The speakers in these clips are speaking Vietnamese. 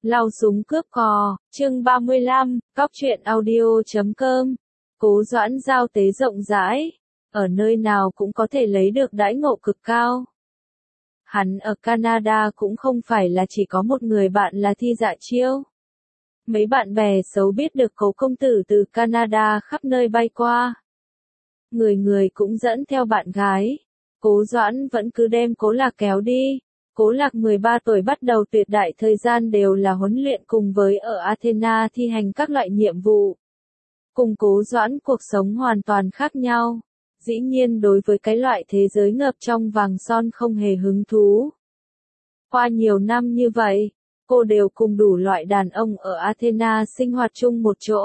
Lao súng cướp cò, chương 35, cóc truyện audio.com. Cố Doãn giao tế rộng rãi, ở nơi nào cũng có thể lấy được đãi ngộ cực cao. Hắn ở Canada cũng không phải là chỉ có một người bạn là Thi Dạ Chiêu. Mấy bạn bè xấu biết được Cố công tử từ Canada khắp nơi bay qua. Người người cũng dẫn theo bạn gái. Cố Doãn vẫn cứ đem Cố Lạc kéo đi. Cố Lạc 13 tuổi bắt đầu tuyệt đại thời gian đều là huấn luyện cùng với ở Athena thi hành các loại nhiệm vụ. Cùng Cố Doãn cuộc sống hoàn toàn khác nhau. Dĩ nhiên đối với cái loại thế giới ngập trong vàng son không hề hứng thú. Qua nhiều năm như vậy, cô đều cùng đủ loại đàn ông ở Athena sinh hoạt chung một chỗ.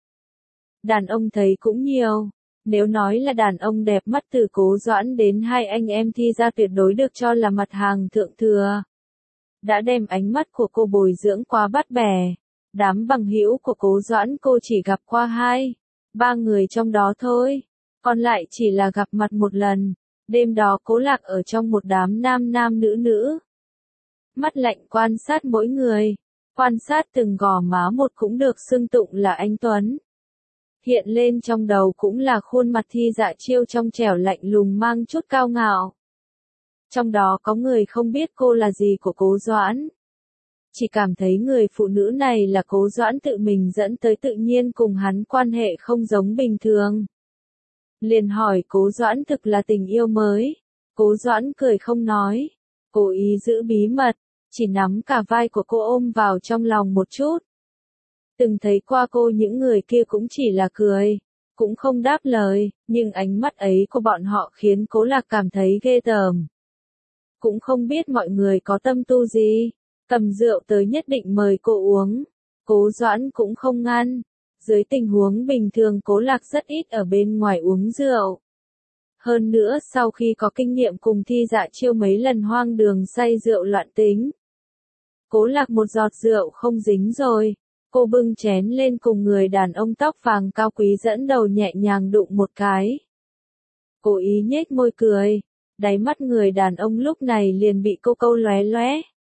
Đàn ông thấy cũng nhiều. Nếu nói là đàn ông đẹp mắt từ Cố Doãn đến hai anh em Thi ra tuyệt đối được cho là mặt hàng thượng thừa. Đã đem ánh mắt của cô bồi dưỡng qua bắt bẻ. Đám bằng hữu của Cố Doãn cô chỉ gặp qua 2-3 người trong đó thôi. Còn lại chỉ là gặp mặt một lần. Đêm đó Cố Lạc ở trong một đám nam nữ. Mắt lạnh quan sát mỗi người. Quan sát từng gò má một cũng được xưng tụng là anh tuấn. Hiện lên trong đầu cũng là khuôn mặt Thi Dạ Chiêu trong trẻo lạnh lùng mang chút cao ngạo. Trong đó có người không biết cô là gì của Cố Doãn. Chỉ cảm thấy người phụ nữ này là Cố Doãn tự mình dẫn tới, tự nhiên cùng hắn quan hệ không giống bình thường. Liền hỏi Cố Doãn thực là tình yêu mới. Cố Doãn cười không nói. Cố ý giữ bí mật, chỉ nắm cả vai của cô ôm vào trong lòng một chút. Từng thấy qua cô những người kia cũng chỉ là cười, cũng không đáp lời, nhưng ánh mắt ấy của bọn họ khiến Cố Lạc cảm thấy ghê tởm. Cũng không biết mọi người có tâm tu gì, cầm rượu tới nhất định mời cô uống. Cố Doãn cũng không ngăn. Dưới tình huống bình thường Cố Lạc rất ít ở bên ngoài uống rượu. Hơn nữa sau khi có kinh nghiệm cùng Thi Dạ Chiêu mấy lần hoang đường say rượu loạn tính. Cố Lạc một giọt rượu không dính rồi. Cô bưng chén lên cùng người đàn ông tóc vàng cao quý dẫn đầu nhẹ nhàng đụng một cái. Cố ý nhếch môi cười. Đáy mắt người đàn ông lúc này liền bị cô câu lóe lóe.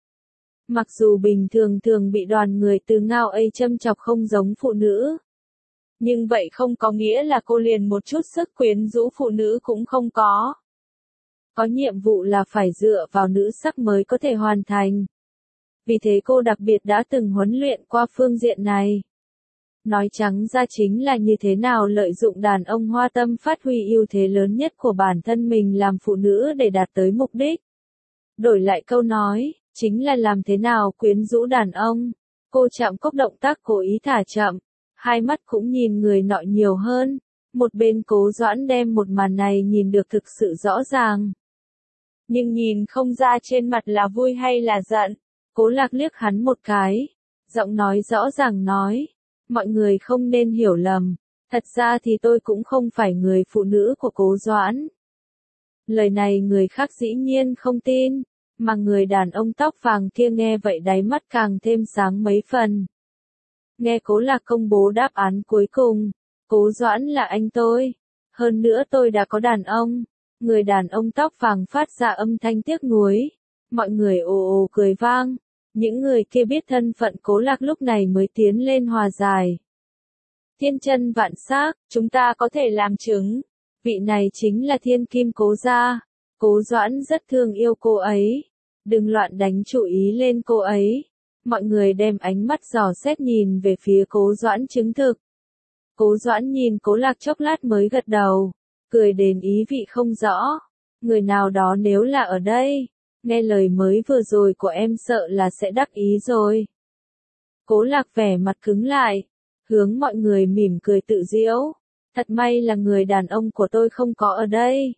Mặc dù bình thường bị đoàn người từ ngao ấy châm chọc không giống phụ nữ. Nhưng vậy không có nghĩa là cô liền một chút sức quyến rũ phụ nữ cũng không có. Có nhiệm vụ là phải dựa vào nữ sắc mới có thể hoàn thành. Vì thế cô đặc biệt đã từng huấn luyện qua phương diện này. Nói trắng ra chính là như thế nào lợi dụng đàn ông hoa tâm phát huy ưu thế lớn nhất của bản thân mình làm phụ nữ để đạt tới mục đích. Đổi lại câu nói, chính là làm thế nào quyến rũ đàn ông. Cô chạm cốc động tác cố ý thả chậm, hai mắt cũng nhìn người nọ nhiều hơn. Một bên Cố Doãn đem một màn này nhìn được thực sự rõ ràng. Nhưng nhìn không ra trên mặt là vui hay là giận. Cố Lạc liếc hắn một cái, giọng nói rõ ràng nói, mọi người không nên hiểu lầm, thật ra thì tôi cũng không phải người phụ nữ của Cố Doãn. Lời này người khác dĩ nhiên không tin, mà người đàn ông tóc vàng kia nghe vậy đáy mắt càng thêm sáng mấy phần. Nghe Cố Lạc công bố đáp án cuối cùng, Cố Doãn là anh tôi, hơn nữa tôi đã có đàn ông. Người đàn ông tóc vàng phát ra âm thanh tiếc nuối. Mọi người ồ ồ cười vang. Những người kia biết thân phận Cố Lạc lúc này mới tiến lên hòa giải. Thiên chân vạn sắc, chúng ta có thể làm chứng. Vị này chính là thiên kim Cố gia. Cố Doãn rất thương yêu cô ấy. Đừng loạn đánh chú ý lên cô ấy. Mọi người đem ánh mắt dò xét nhìn về phía Cố Doãn chứng thực. Cố Doãn nhìn Cố Lạc chốc lát mới gật đầu. Cười đến ý vị không rõ. Người nào đó nếu là ở đây. Nghe lời mới vừa rồi của em sợ là sẽ đắc ý rồi. Cố Lạc vẻ mặt cứng lại. Hướng mọi người mỉm cười tự giễu. Thật may là người đàn ông của tôi không có ở đây.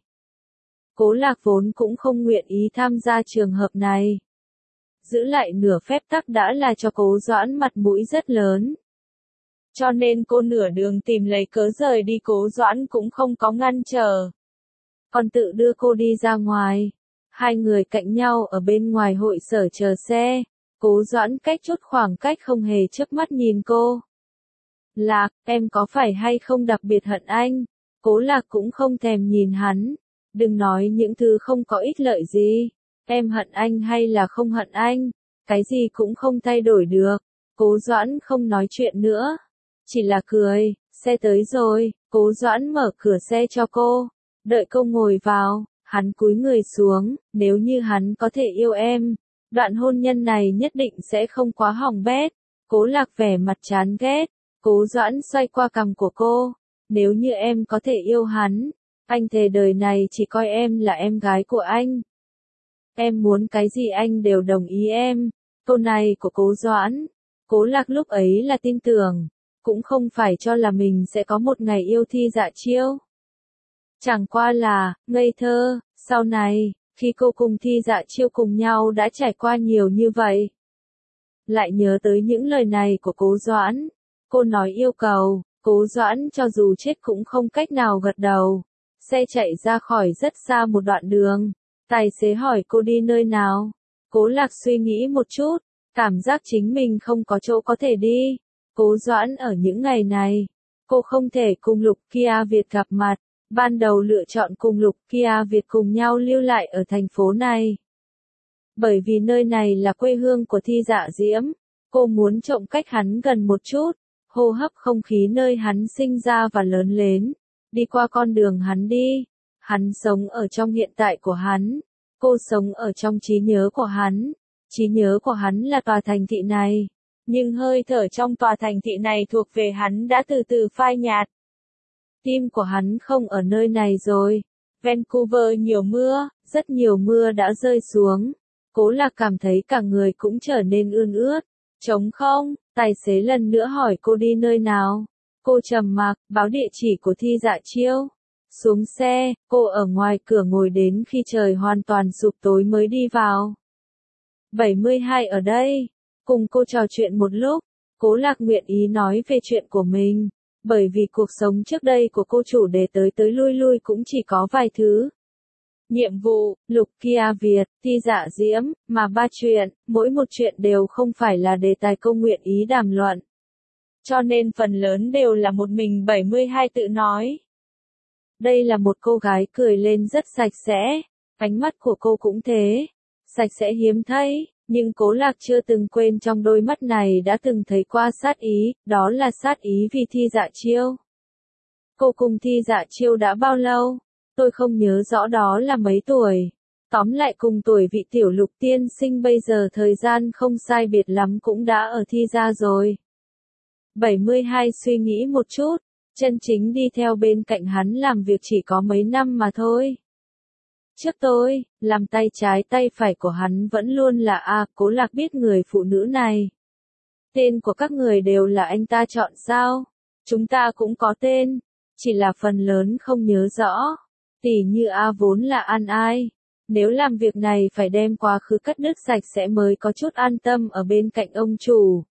Cố Lạc vốn cũng không nguyện ý tham gia trường hợp này. Giữ lại nửa phép tắc đã là cho Cố Doãn mặt mũi rất lớn. Cho nên cô nửa đường tìm lấy cớ rời đi, Cố Doãn cũng không có ngăn trở. Còn tự đưa cô đi ra ngoài. Hai người cạnh nhau ở bên ngoài hội sở chờ xe. Cố Doãn cách chút khoảng cách không hề chớp mắt nhìn cô. Lạc, em có phải hay không đặc biệt hận anh? Cố Lạc cũng không thèm nhìn hắn. Đừng nói những thứ không có ích lợi gì. Em hận anh hay là không hận anh? Cái gì cũng không thay đổi được. Cố Doãn không nói chuyện nữa. Chỉ là cười, xe tới rồi, Cố Doãn mở cửa xe cho cô. Đợi cô ngồi vào, hắn cúi người xuống, nếu như hắn có thể yêu em, đoạn hôn nhân này nhất định sẽ không quá hỏng bét. Cố Lạc vẻ mặt chán ghét. Cố Doãn xoay qua cằm của cô. Nếu như em có thể yêu hắn, anh thề đời này chỉ coi em là em gái của anh. Em muốn cái gì anh đều đồng ý em. Câu này của Cố Doãn, Cố Lạc lúc ấy là tin tưởng, cũng không phải cho là mình sẽ có một ngày yêu Thi Dạ Chiêu. Chẳng qua là, ngây thơ, sau này, khi cô cùng Thi Dạ Chiêu cùng nhau đã trải qua nhiều như vậy. Lại nhớ tới những lời này của Cố Doãn, cô nói yêu cầu, Cố Doãn cho dù chết cũng không cách nào gật đầu. Xe chạy ra khỏi rất xa một đoạn đường, tài xế hỏi cô đi nơi nào. Cố Lạc suy nghĩ một chút, cảm giác chính mình không có chỗ có thể đi. Cố Doãn ở những ngày này, cô không thể cùng Lục Kia Việt gặp mặt. Ban đầu lựa chọn cùng Lục Kia Việt cùng nhau lưu lại ở thành phố này. Bởi vì nơi này là quê hương của Thi Dạ Diễm, cô muốn trộm cách hắn gần một chút, hô hấp không khí nơi hắn sinh ra và lớn lên, đi qua con đường hắn đi. Hắn sống ở trong hiện tại của hắn, cô sống ở trong trí nhớ của hắn. Trí nhớ của hắn là tòa thành thị này, nhưng hơi thở trong tòa thành thị này thuộc về hắn đã từ từ phai nhạt. Tim của hắn không ở nơi này rồi. Vancouver nhiều mưa, rất nhiều mưa đã rơi xuống. Cố Lạc cảm thấy cả người cũng trở nên ươn ướt. Trống không, tài xế lần nữa hỏi cô đi nơi nào. Cô trầm mặc, báo địa chỉ của Thi Dạ Chiêu. Xuống xe, cô ở ngoài cửa ngồi đến khi trời hoàn toàn sụp tối mới đi vào. 72 ở đây. Cùng cô trò chuyện một lúc, Cố Lạc nguyện ý nói về chuyện của mình. Bởi vì cuộc sống trước đây của cô chủ đề tới tới lui lui cũng chỉ có vài thứ. Nhiệm vụ, Lục Kia Việt, Thi Dạ Diễm, mà ba chuyện, mỗi một chuyện đều không phải là đề tài cô nguyện ý đàm luận. Cho nên phần lớn đều là một mình 72 tự nói. Đây là một cô gái cười lên rất sạch sẽ, ánh mắt của cô cũng thế, sạch sẽ hiếm thấy, nhưng Cố Lạc chưa từng quên trong đôi mắt này đã từng thấy qua sát ý, đó là sát ý vì Thi Dạ Chiêu. Cô cùng Thi Dạ Chiêu đã bao lâu? Tôi không nhớ rõ đó là mấy tuổi. Tóm lại cùng tuổi vị tiểu Lục tiên sinh bây giờ thời gian không sai biệt lắm cũng đã ở Thi gia rồi. 72 suy nghĩ một chút, chân chính đi theo bên cạnh hắn làm việc chỉ có mấy năm mà thôi. Trước tôi, làm tay trái tay phải của hắn vẫn luôn là Cố Lạc biết người phụ nữ này. Tên của các người đều là anh ta chọn sao? Chúng ta cũng có tên, chỉ là phần lớn không nhớ rõ. Tỉ như vốn là An Ai. Nếu làm việc này phải đem quá khứ cắt đứt sạch sẽ mới có chút an tâm ở bên cạnh ông chủ.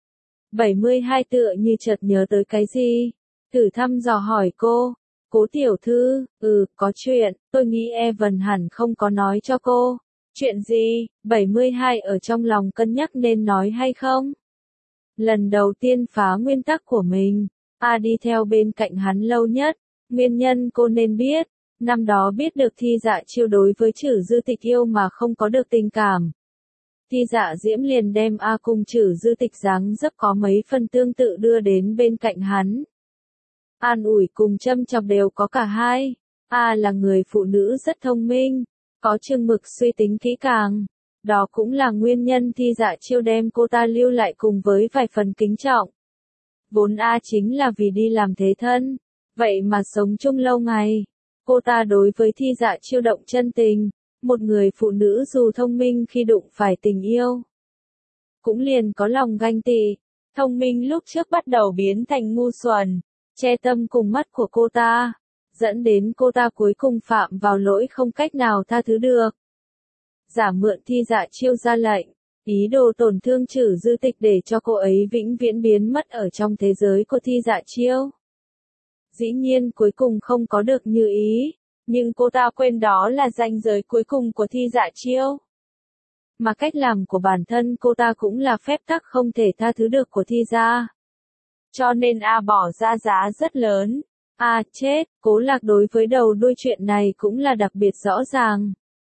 72 tựa như chợt nhớ tới cái gì. Thử thăm dò hỏi cô. Cố tiểu thư, có chuyện, tôi nghĩ Evan hẳn không có nói cho cô. Chuyện gì? 72 ở trong lòng cân nhắc nên nói hay không? Lần đầu tiên phá nguyên tắc của mình, đi theo bên cạnh hắn lâu nhất, nguyên nhân cô nên biết. Năm đó biết được Thi Dạ Chiêu đối với Trử Dư Tịch yêu mà không có được tình cảm. Thi Dạ Diễm liền đem cùng Trử Dư Tịch dáng dấp có mấy phần tương tự đưa đến bên cạnh hắn. An ủi cùng châm chọc đều có cả hai. Là người phụ nữ rất thông minh, có chừng mực suy tính kỹ càng. Đó cũng là nguyên nhân Thi Dạ Chiêu đem cô ta lưu lại cùng với vài phần kính trọng. Vốn chính là vì đi làm thế thân, vậy mà sống chung lâu ngày. Cô ta đối với Thi Dạ Chiêu động chân tình, một người phụ nữ dù thông minh khi đụng phải tình yêu, cũng liền có lòng ganh tị. Thông minh lúc trước bắt đầu biến thành ngu xuẩn, che tâm cùng mắt của cô ta, dẫn đến cô ta cuối cùng phạm vào lỗi không cách nào tha thứ được. Giả mượn Thi Dạ Chiêu ra lệnh, ý đồ tổn thương Trử Dư Tịch để cho cô ấy vĩnh viễn biến mất ở trong thế giới của Thi Dạ Chiêu. Dĩ nhiên cuối cùng không có được như ý, nhưng cô ta quên đó là ranh giới cuối cùng của Thi Dạ Chiêu. Mà cách làm của bản thân cô ta cũng là phép tắc không thể tha thứ được của Thi gia. Cho nên bỏ ra giá rất lớn. Chết, Cố Lạc đối với đầu đuôi chuyện này cũng là đặc biệt rõ ràng.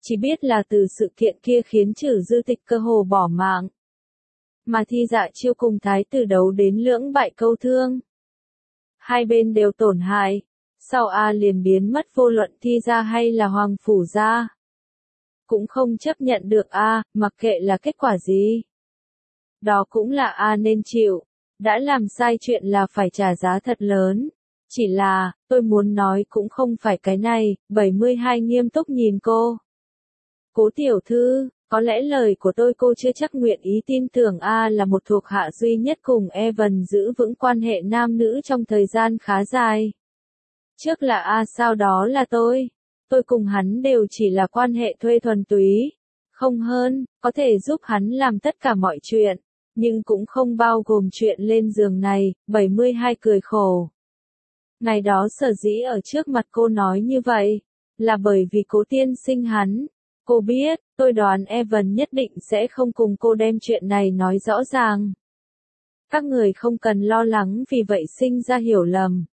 chỉ biết là từ sự kiện kia khiến Trử Dư Tịch cơ hồ bỏ mạng. Mà Thi Dạ Chiêu cùng Thái tử đấu đến lưỡng bại câu thương. Hai bên đều tổn hại, sau liền biến mất vô luận Thi gia hay là Hoàng phủ gia. Cũng không chấp nhận được mặc kệ là kết quả gì. Đó cũng là nên chịu, đã làm sai chuyện là phải trả giá thật lớn. Chỉ là, tôi muốn nói cũng không phải cái này. 72 nghiêm túc nhìn cô. Cố tiểu thư, có lẽ lời của tôi cô chưa chắc nguyện ý tin tưởng là một thuộc hạ duy nhất cùng Evan giữ vững quan hệ nam nữ trong thời gian khá dài. Trước là sau đó là tôi cùng hắn đều chỉ là quan hệ thuê thuần túy, không hơn, có thể giúp hắn làm tất cả mọi chuyện, nhưng cũng không bao gồm chuyện lên giường này. 72 cười khổ. Ngày đó sở dĩ ở trước mặt cô nói như vậy, là bởi vì Cố tiên sinh hắn. Cô biết, tôi đoán Evan nhất định sẽ không cùng cô đem chuyện này nói rõ ràng. Các người không cần lo lắng vì vậy sinh ra hiểu lầm.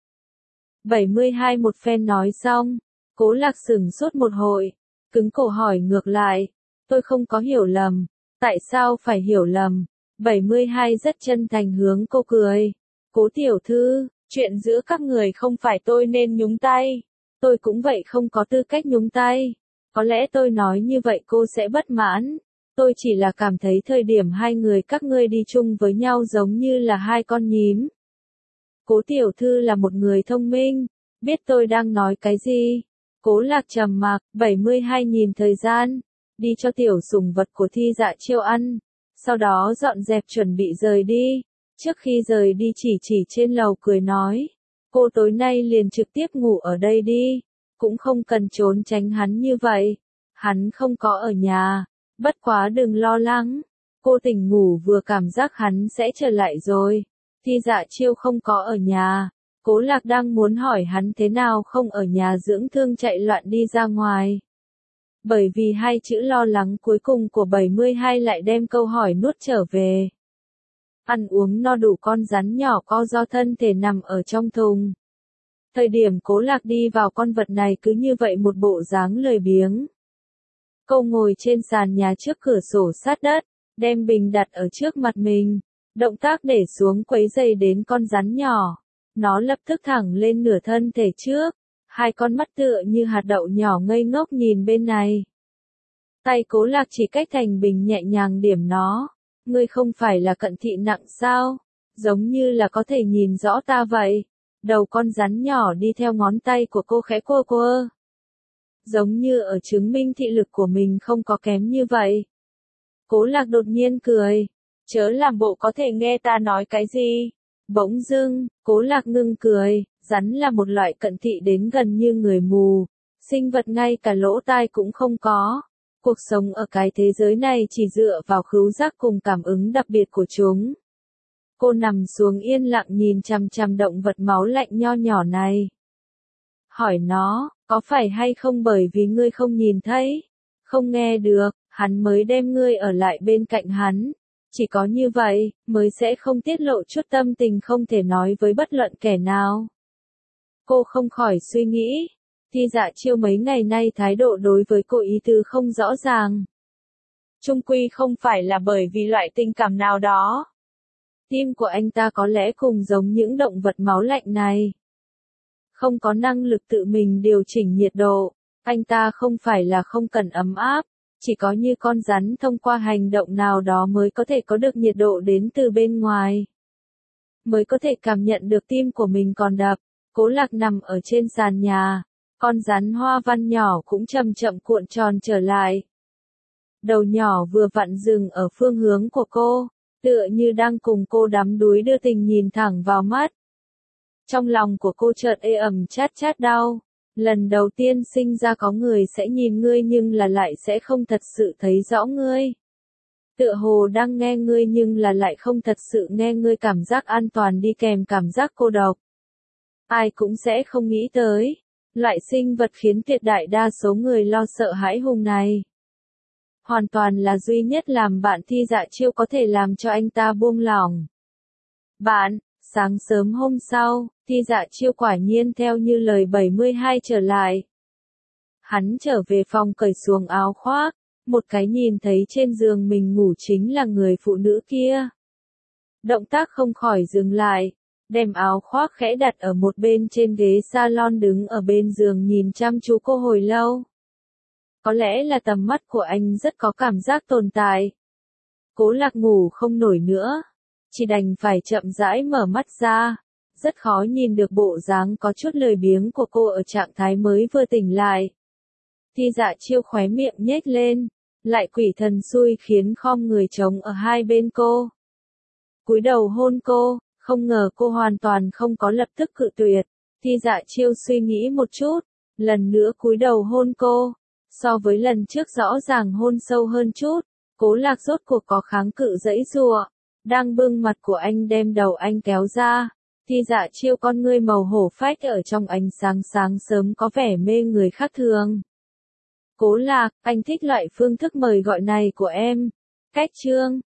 72 một phen nói xong, Cố Lạc sửng sốt một hồi, cứng cổ hỏi ngược lại, tôi không có hiểu lầm, tại sao phải hiểu lầm? 72 rất chân thành hướng cô cười. Cố tiểu thư, chuyện giữa các người không phải tôi nên nhúng tay, tôi cũng vậy không có tư cách nhúng tay. Có lẽ tôi nói như vậy cô sẽ bất mãn, tôi chỉ là cảm thấy thời điểm hai người các ngươi đi chung với nhau giống như là hai con nhím. Cố tiểu thư là một người thông minh, biết tôi đang nói cái gì. Cố Lạc trầm mặc. 72 nhìn thời gian, đi cho tiểu sủng vật của Thi Dạ Chiêu ăn, sau đó dọn dẹp chuẩn bị rời đi. Trước khi rời đi chỉ trên lầu cười nói, cô tối nay liền trực tiếp ngủ ở đây đi, cũng không cần trốn tránh hắn như vậy. Hắn không có ở nhà, bất quá đừng lo lắng, cô tỉnh ngủ vừa cảm giác hắn sẽ trở lại rồi. Thi Dạ Chiêu không có ở nhà. Cố Lạc đang muốn hỏi hắn thế nào không ở nhà dưỡng thương chạy loạn đi ra ngoài. Bởi vì hai chữ lo lắng cuối cùng của 72 lại đem câu hỏi nuốt trở về. Ăn uống no đủ con rắn nhỏ co do thân thể nằm ở trong thùng. Thời điểm Cố Lạc đi vào con vật này cứ như vậy một bộ dáng lười biếng. Cô ngồi trên sàn nhà trước cửa sổ sát đất, đem bình đặt ở trước mặt mình. Động tác để xuống quấy rầy đến con rắn nhỏ. Nó lập tức thẳng lên nửa thân thể trước, hai con mắt tựa như hạt đậu nhỏ ngây ngốc nhìn bên này. Tay Cố Lạc chỉ cách thành bình nhẹ nhàng điểm nó. Ngươi không phải là cận thị nặng sao? Giống như là có thể nhìn rõ ta vậy. Đầu con rắn nhỏ đi theo ngón tay của cô khẽ quơ quơ. Giống như ở chứng minh thị lực của mình không có kém như vậy. Cố Lạc đột nhiên cười. Chớ làm bộ có thể nghe ta nói cái gì. Bỗng dưng, Cố Lạc ngưng cười, rắn là một loại cận thị đến gần như người mù, sinh vật ngay cả lỗ tai cũng không có. Cuộc sống ở cái thế giới này chỉ dựa vào khứu giác cùng cảm ứng đặc biệt của chúng. Cô nằm xuống yên lặng nhìn chằm chằm động vật máu lạnh nho nhỏ này. Hỏi nó, có phải hay không bởi vì ngươi không nhìn thấy, không nghe được, hắn mới đem ngươi ở lại bên cạnh hắn. Chỉ có như vậy, mới sẽ không tiết lộ chút tâm tình không thể nói với bất luận kẻ nào. Cô không khỏi suy nghĩ, Thi Dạ Chiêu mấy ngày nay thái độ đối với cô ý tứ không rõ ràng. Chung quy không phải là bởi vì loại tình cảm nào đó. Tim của anh ta có lẽ cùng giống những động vật máu lạnh này. Không có năng lực tự mình điều chỉnh nhiệt độ, anh ta không phải là không cần ấm áp. Chỉ có như con rắn thông qua hành động nào đó mới có thể có được nhiệt độ đến từ bên ngoài. Mới có thể cảm nhận được tim của mình còn đập. Cố Lạc nằm ở trên sàn nhà. Con rắn hoa văn nhỏ cũng chậm chậm cuộn tròn trở lại. Đầu nhỏ vừa vặn dừng ở phương hướng của cô, tựa như đang cùng cô đắm đuối đưa tình nhìn thẳng vào mắt. Trong lòng của cô chợt ê ẩm chát chát đau. Lần đầu tiên sinh ra có người sẽ nhìn ngươi nhưng là lại sẽ không thật sự thấy rõ ngươi. Tựa hồ đang nghe ngươi nhưng là lại không thật sự nghe ngươi, cảm giác an toàn đi kèm cảm giác cô độc. Ai cũng sẽ không nghĩ tới. Loại sinh vật khiến tuyệt đại đa số người lo sợ hãi hùng này. Hoàn toàn là duy nhất làm bạn Thi Dạ Chiêu có thể làm cho anh ta buông lỏng. Bạn. Sáng sớm hôm sau, Thi Dạ Chiêu quả nhiên theo như lời 72 trở lại. Hắn trở về phòng cởi xuống áo khoác, một cái nhìn thấy trên giường mình ngủ chính là người phụ nữ kia. Động tác không khỏi dừng lại, đem áo khoác khẽ đặt ở một bên trên ghế salon, đứng ở bên giường nhìn chăm chú cô hồi lâu. Có lẽ là tầm mắt của anh rất có cảm giác tồn tại. Cố Lạc ngủ không nổi nữa, chỉ đành phải chậm rãi mở mắt ra. Rất khó nhìn được bộ dáng có chút lười biếng của cô ở trạng thái mới vừa tỉnh lại. Thi Dạ Chiêu khóe miệng nhếch lên, lại quỷ thần xui khiến khom người trống ở hai bên cô. Cúi đầu hôn cô, không ngờ cô hoàn toàn không có lập tức cự tuyệt. Thi Dạ Chiêu suy nghĩ một chút, lần nữa cúi đầu hôn cô. So với lần trước rõ ràng hôn sâu hơn chút, Cố Lạc rốt cuộc có kháng cự giãy giụa. Đang bưng mặt của anh đem đầu anh kéo ra. Thi Dạ Chiêu con ngươi màu hổ phách ở trong ánh sáng sáng sớm có vẻ mê người khác thường. Cố Lạc, anh thích loại phương thức mời gọi này của em. Cách chương